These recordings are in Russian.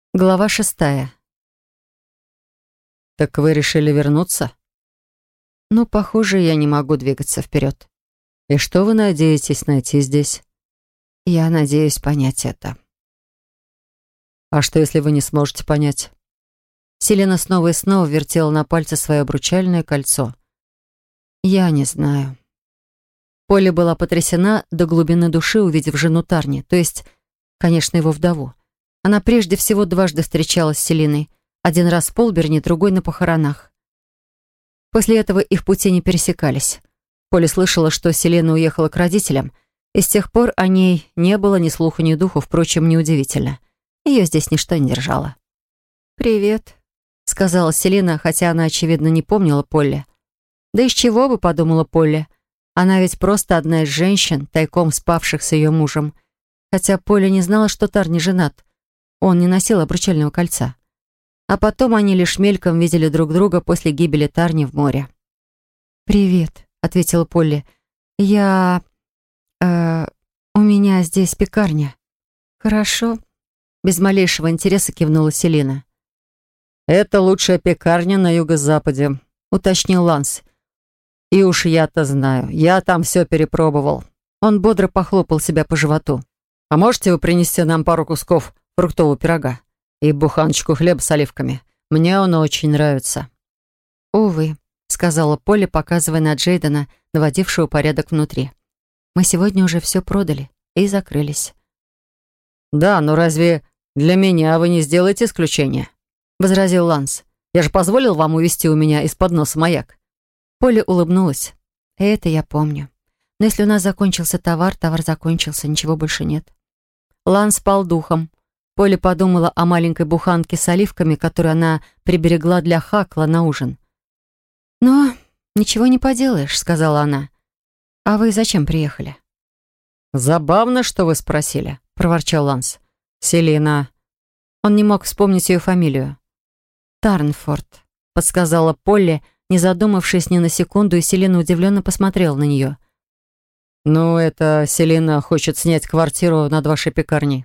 Глава 6. «Так вы решили вернуться? Ну, похоже, я не могу двигаться вперед. И что вы надеетесь найти здесь? Я надеюсь понять это. А что, если вы не сможете понять?» Селена снова и снова вертела на пальце свое обручальное кольцо. Я не знаю. Полли была потрясена до глубины души, увидев жену Тарни, то есть, конечно, его вдову. Она прежде всего дважды встречалась с Селиной. Один раз в Полберне, другой на похоронах. После этого их пути не пересекались. Полли слышала, что Селена уехала к родителям, и с тех пор о ней не было ни слуху, ни духу, впрочем, неудивительно. Ее здесь ничто не держало. «Привет», — сказала Селена, хотя она, очевидно, не помнила Полли. «Да из чего бы», — подумала Полли. Она ведь просто одна из женщин, тайком спавших с ее мужем. Хотя Полли не знала, что Тарни женат. Он не носил обручального кольца. А потом они лишь мельком видели друг друга после гибели Тарни в море. «Привет», — ответила Полли. «Я... у меня здесь пекарня». «Хорошо», — без малейшего интереса кивнула Селена. «Это лучшая пекарня на юго-западе», — уточнил Ланс. «И уж я-то знаю. Я там все перепробовал». Он бодро похлопал себя по животу. «А можете вы принести нам пару кусков фруктового пирога и буханочку хлеба с оливками? Мне он очень нравится». «Увы», — сказала Полли, показывая на Джейдена, наводившего порядок внутри. «Мы сегодня уже все продали и закрылись». «Да, но разве для меня вы не сделаете исключение?» — возразил Ланс. «Я же позволил вам увезти у меня из-под носа маяк». Полли улыбнулась. «Это я помню. Но если у нас закончился товар, товар закончился, ничего больше нет». Ланс спал духом. Полли подумала о маленькой буханке с оливками, которую она приберегла для Хакла на ужин. «Но ничего не поделаешь», — сказала она. «А вы зачем приехали?» «Забавно, что вы спросили», — проворчал Ланс. «Селена». Он не мог вспомнить ее фамилию. «Тарнфорд», — подсказала Полли, не задумавшись ни на секунду, и Селена удивленно посмотрела на нее. «Ну, это Селена хочет снять квартиру над вашей пекарней».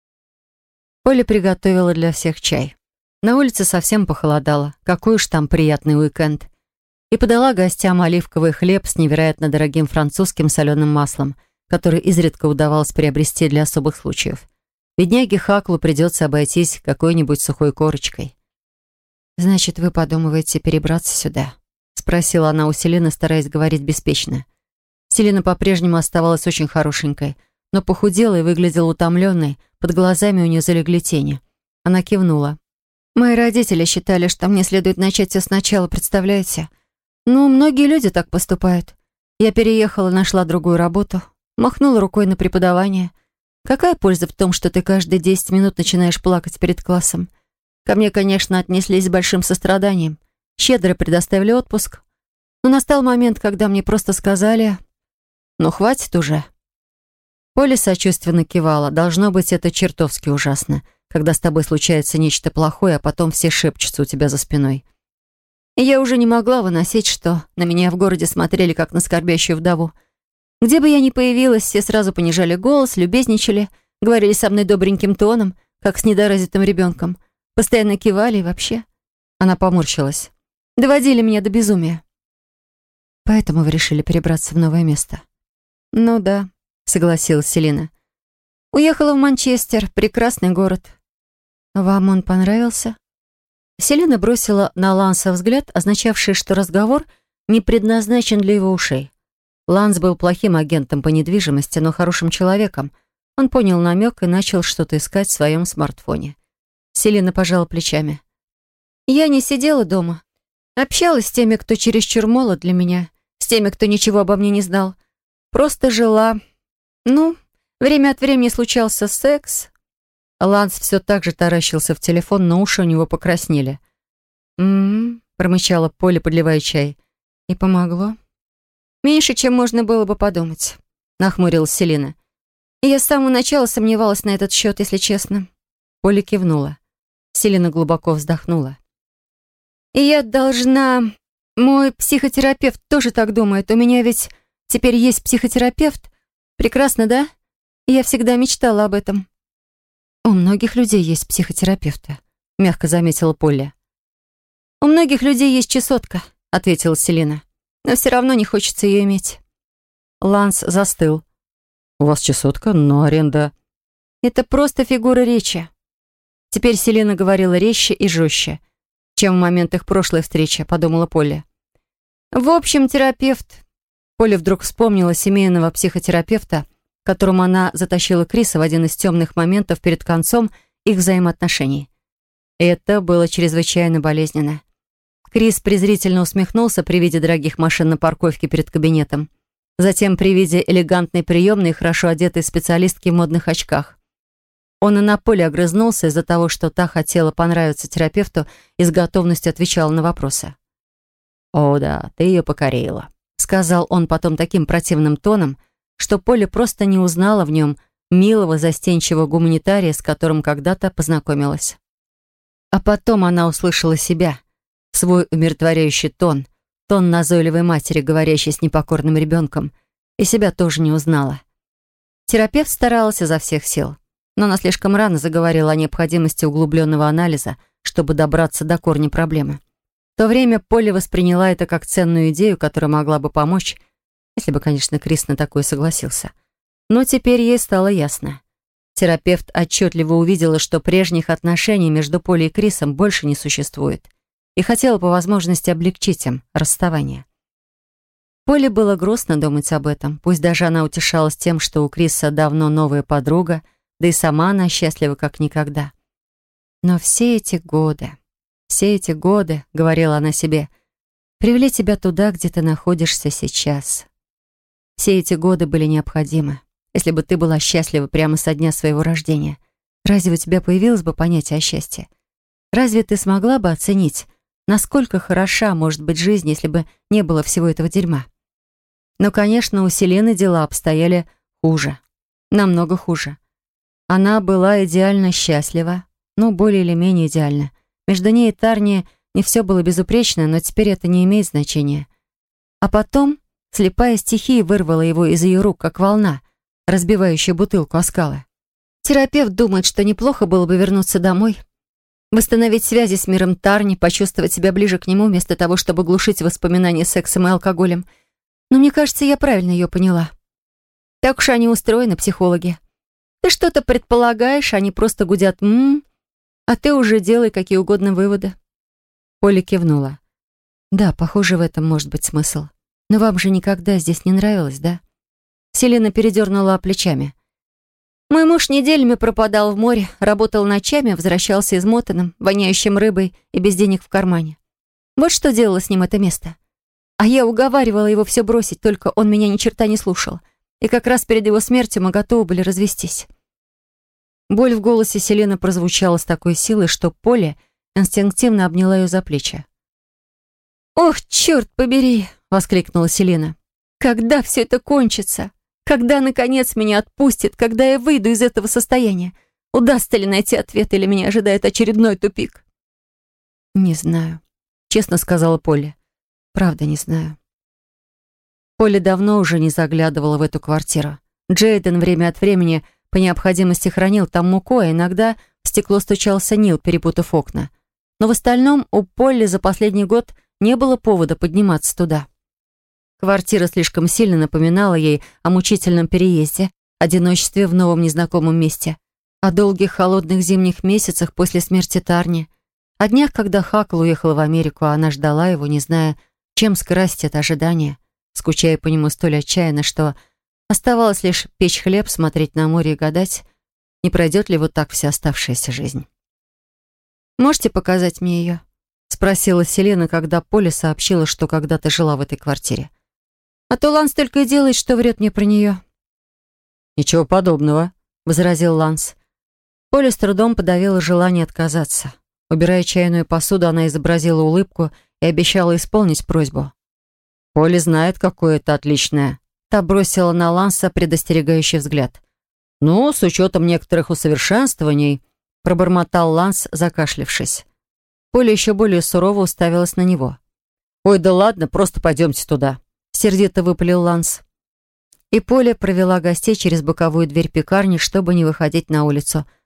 Полли приготовила для всех чай. На улице совсем похолодало. Какой уж там приятный уикенд. И подала гостям оливковый хлеб с невероятно дорогим французским соленым маслом, который изредка удавалось приобрести для особых случаев. Бедняге Хаклу придется обойтись какой-нибудь сухой корочкой. «Значит, вы подумываете перебраться сюда?» — спросила она у Селены, стараясь говорить беспечно. Селена по-прежнему оставалась очень хорошенькой, но похудела и выглядела утомленной, под глазами у нее залегли тени. Она кивнула. «Мои родители считали, что мне следует начать все сначала, представляете? Ну, многие люди так поступают. Я переехала, нашла другую работу, махнула рукой на преподавание. Какая польза в том, что ты каждые 10 минут начинаешь плакать перед классом? Ко мне, конечно, отнеслись с большим состраданием, щедро предоставили отпуск. Но настал момент, когда мне просто сказали: «Ну, хватит уже». Поля сочувственно кивала. Должно быть, это чертовски ужасно, когда с тобой случается нечто плохое, а потом все шепчутся у тебя за спиной. И я уже не могла выносить, что на меня в городе смотрели, как на скорбящую вдову. Где бы я ни появилась, все сразу понижали голос, любезничали, говорили со мной добреньким тоном, как с недоразвитым ребенком, постоянно кивали и вообще. Она поморщилась. Доводили меня до безумия. Поэтому вы решили перебраться в новое место? Ну да, согласилась Селена. Уехала в Манчестер, прекрасный город. Вам он понравился? Селена бросила на Ланса взгляд, означавший, что разговор не предназначен для его ушей. Ланс был плохим агентом по недвижимости, но хорошим человеком. Он понял намек и начал что-то искать в своем смартфоне. Селена пожала плечами. Я не сидела дома. Общалась с теми, кто чересчур молод для меня, с теми, кто ничего обо мне не знал. Просто жила. Ну, время от времени случался секс. Ланс все так же таращился в телефон, но уши у него покраснели. Промычала Полли, подливая чай. «И помогло?» «Меньше, чем можно было бы подумать», — нахмурилась Селена. «И я с самого начала сомневалась на этот счет, если честно». Полли кивнула. Селена глубоко вздохнула. «И я должна... Мой психотерапевт тоже так думает. У меня ведь теперь есть психотерапевт. Прекрасно, да? Я всегда мечтала об этом». «У многих людей есть психотерапевты», — мягко заметила Полли. «У многих людей есть чесотка», — ответила Селина. «Но все равно не хочется ее иметь». Ланс застыл. «У вас чесотка, но аренда...» «Это просто фигура речи». Теперь Селина говорила резче и жестче, чем в момент их прошлой встречи, подумала Полли. «В общем, терапевт...» Полли вдруг вспомнила семейного психотерапевта, к которому она затащила Криса в один из темных моментов перед концом их взаимоотношений. Это было чрезвычайно болезненно. Крис презрительно усмехнулся при виде дорогих машин на парковке перед кабинетом. Затем при виде элегантной приемной и хорошо одетой специалистки в модных очках. Он и на Поле огрызнулся из-за того, что та хотела понравиться терапевту и с готовностью отвечала на вопросы. «О да, ты ее покорила», — сказал он потом таким противным тоном, что Поле просто не узнала в нем милого, застенчивого гуманитария, с которым когда-то познакомилась. А потом она услышала себя, свой умиротворяющий тон, тон назойливой матери, говорящей с непокорным ребенком, и себя тоже не узнала. Терапевт старалась изо всех сил, но она слишком рано заговорила о необходимости углубленного анализа, чтобы добраться до корня проблемы. В то время Полли восприняла это как ценную идею, которая могла бы помочь, если бы, конечно, Крис на такое согласился. Но теперь ей стало ясно. Терапевт отчетливо увидела, что прежних отношений между Полли и Крисом больше не существует, и хотела по возможности облегчить им расставание. Полли было грустно думать об этом, пусть даже она утешалась тем, что у Криса давно новая подруга, да и сама она счастлива как никогда. Но все эти годы, — говорила она себе, — привели тебя туда, где ты находишься сейчас. Все эти годы были необходимы. Если бы ты была счастлива прямо со дня своего рождения, разве у тебя появилось бы понятие о счастье? Разве ты смогла бы оценить, насколько хороша может быть жизнь, если бы не было всего этого дерьма? Но, конечно, у Селены дела обстояли хуже. Намного хуже. Она была идеально счастлива, ну, более или менее идеально. Между ней и Тарни не все было безупречно, но теперь это не имеет значения. А потом слепая стихия вырвала его из ее рук, как волна, разбивающая бутылку о скалы. Терапевт думает, что неплохо было бы вернуться домой, восстановить связи с миром Тарни, почувствовать себя ближе к нему, вместо того, чтобы глушить воспоминания сексом и алкоголем. Но мне кажется, я правильно ее поняла. Так уж они устроены, психологи. Ты что-то предполагаешь, они просто гудят а ты уже делай какие угодно выводы. Поля кивнула. Да, похоже, в этом может быть смысл. Но вам же никогда здесь не нравилось, да? Селена передернула плечами. Мой муж неделями пропадал в море, работал ночами, возвращался измотанным, воняющим рыбой и без денег в кармане. Вот что делало с ним это место. А я уговаривала его все бросить, только он меня ни черта не слушал. И как раз перед его смертью мы готовы были развестись. Боль в голосе Селены прозвучала с такой силой, что Поля инстинктивно обняла ее за плечи. «Ох, черт побери!» — воскликнула Селена. «Когда все это кончится? Когда, наконец, меня отпустит? Когда я выйду из этого состояния? Удастся ли найти ответ, или меня ожидает очередной тупик?» «Не знаю», — честно сказала Поля. «Правда, не знаю». Поля давно уже не заглядывала в эту квартиру. Джейден время от времени по необходимости хранил там муку, а иногда в стекло стучался Нил, перепутав окна. Но в остальном у Полли за последний год не было повода подниматься туда. Квартира слишком сильно напоминала ей о мучительном переезде, одиночестве в новом незнакомом месте, о долгих холодных зимних месяцах после смерти Тарни, о днях, когда Хакл уехал в Америку, а она ждала его, не зная, чем скрасить это ожидание, скучая по нему столь отчаянно, что оставалось лишь печь хлеб, смотреть на море и гадать, не пройдет ли вот так вся оставшаяся жизнь. «Можете показать мне ее?» — спросила Селена, когда Поля сообщила, что когда-то жила в этой квартире. «А то Ланс только и делает, что врет мне про нее». «Ничего подобного», — возразил Ланс. Поля с трудом подавила желание отказаться. Убирая чайную посуду, она изобразила улыбку и обещала исполнить просьбу. «Поля знает, какое это отличное». Та бросила на Ланса предостерегающий взгляд. «Ну, с учетом некоторых усовершенствований», — пробормотал Ланс, закашлявшись. Поля еще более сурово уставилась на него. «Ой, да ладно, просто пойдемте туда», — сердито выпалил Ланс. И Поля провела гостей через боковую дверь пекарни, чтобы не выходить на улицу,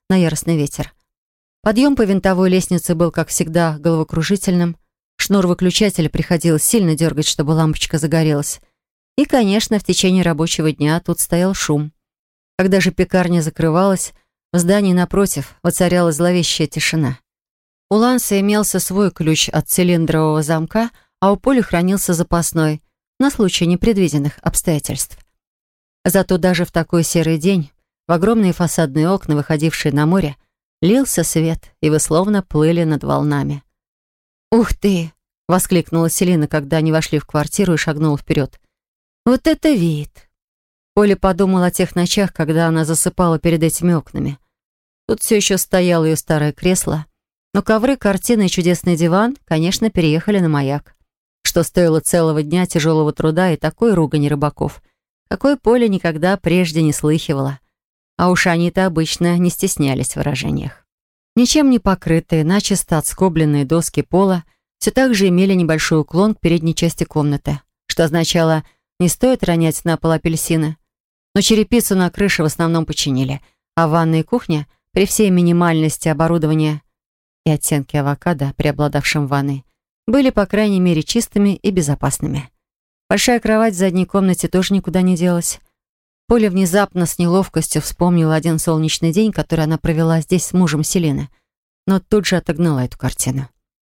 на яростный ветер. Подъем по винтовой лестнице был, как всегда, головокружительным. Шнур выключателя приходилось сильно дергать, чтобы лампочка загорелась. И, конечно, в течение рабочего дня тут стоял шум. Когда же пекарня закрывалась, в здании напротив воцарялась зловещая тишина. У Ланса имелся свой ключ от цилиндрового замка, а у Поли хранился запасной, на случай непредвиденных обстоятельств. Зато даже в такой серый день в огромные фасадные окна, выходившие на море, лился свет, и вы словно плыли над волнами. «Ух ты!» — воскликнула Селина, когда они вошли в квартиру и шагнула вперед. «Вот это вид!» Поля подумала о тех ночах, когда она засыпала перед этими окнами. Тут все еще стояло ее старое кресло, но ковры, картины и чудесный диван, конечно, переехали на маяк, что стоило целого дня тяжелого труда и такой ругани рыбаков, какой Поля никогда прежде не слыхивала. А уж они-то обычно не стеснялись в выражениях. Ничем не покрытые, начисто отскобленные доски пола все так же имели небольшой уклон к передней части комнаты, что означало, не стоит ронять на пол апельсины. Но черепицу на крыше в основном починили, а ванная и кухня, при всей минимальности оборудования и оттенке авокадо, преобладавшем в ванной, были, по крайней мере, чистыми и безопасными. Большая кровать в задней комнате тоже никуда не делась. Поля внезапно с неловкостью вспомнила один солнечный день, который она провела здесь с мужем Селины, но тут же отогнала эту картину.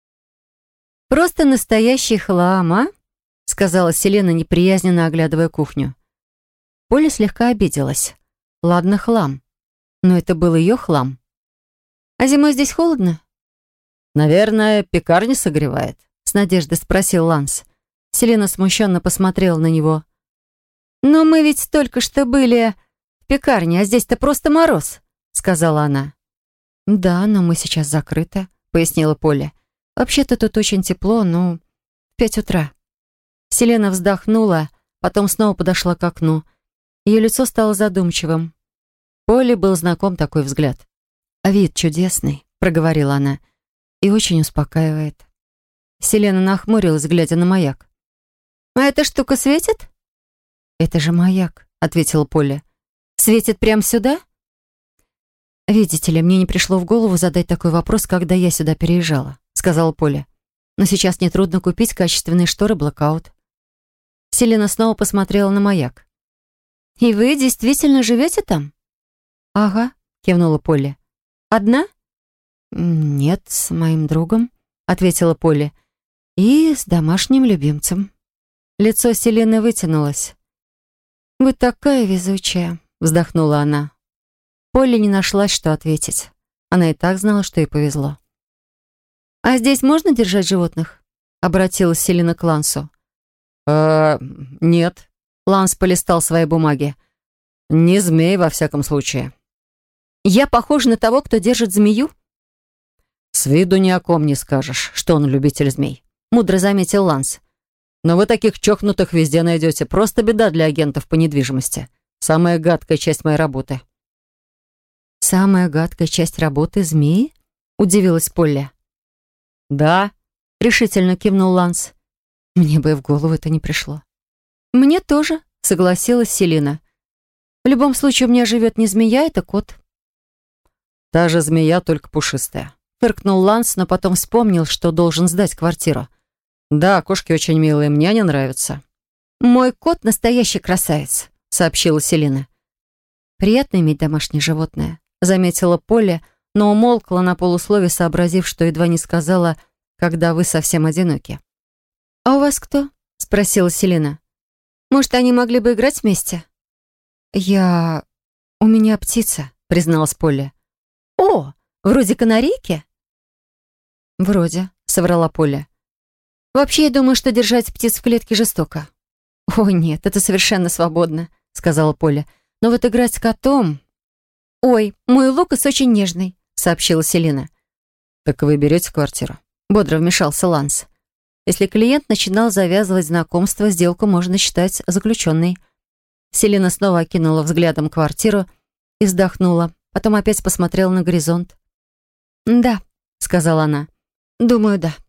«Просто настоящий хлам, а?» — сказала Селена, неприязненно оглядывая кухню. Поля слегка обиделась. Ладно, хлам. Но это был ее хлам. «А зимой здесь холодно?» «Наверное, пекарня согревает», — с надеждой спросил Ланс. Селена смущенно посмотрела на него. «Но мы ведь только что были в пекарне, а здесь-то просто мороз», — сказала она. «Да, но мы сейчас закрыты», — пояснила Поля. «Вообще-то тут очень тепло, но в 5 утра». Селена вздохнула, потом снова подошла к окну. Ее лицо стало задумчивым. Поле был знаком такой взгляд. «А вид чудесный», — проговорила она, — «и очень успокаивает». Селена нахмурилась, глядя на маяк. «А эта штука светит?» «Это же маяк», — ответила Поля. «Светит прямо сюда?» «Видите ли, мне не пришло в голову задать такой вопрос, когда я сюда переезжала», — сказала Поля. «Но сейчас нетрудно купить качественные шторы блэкаут». Селена снова посмотрела на маяк. «И вы действительно живете там?» «Ага», — кивнула Поля. «Одна?» «Нет, с моим другом», — ответила Поля. «И с домашним любимцем». Лицо Селены вытянулось. «Вы такая везучая», — вздохнула она. Поле не нашлась, что ответить. Она и так знала, что ей повезло. «А здесь можно держать животных?» — обратилась Селена к Лансу. Нет». Ланс полистал свои бумаги. «Не змей, во всяком случае». «Я похожа на того, кто держит змею?» «С виду ни о ком не скажешь, что он любитель змей», — мудро заметил Ланс. «Но вы таких чокнутых везде найдете. Просто беда для агентов по недвижимости. Самая гадкая часть моей работы». «Самая гадкая часть работы — змеи?» — удивилась Полли. «Да», — решительно кивнул Ланс. «Мне бы и в голову это не пришло». «Мне тоже», — согласилась Селина. «В любом случае, у меня живет не змея, это кот». «Та же змея, только пушистая», — фыркнул Ланс, но потом вспомнил, что должен сдать квартиру. «Да, кошки очень милые, мне они нравятся». «Мой кот — настоящий красавец», — сообщила Селина. «Приятно иметь домашнее животное», — заметила Полли, но умолкла на полуслове, сообразив, что едва не сказала, когда вы совсем одиноки. «А у вас кто?» — спросила Селина. «Может, они могли бы играть вместе?» У меня птица», — призналась Полли. «О, вроде канарейки?» «Вроде», — соврала Полли. «Вообще, я думаю, что держать птиц в клетке жестоко». «О, нет, это совершенно свободно», — сказала Полли. «Но вот играть с котом...» «Ой, мой Лукас очень нежный», — сообщила Селина. «Так вы берете квартиру?» — бодро вмешался Ланс. Если клиент начинал завязывать знакомство, сделку можно считать заключенной. Селина снова окинула взглядом квартиру и вздохнула. Потом опять посмотрела на горизонт. «Да», — сказала она. «Думаю, да».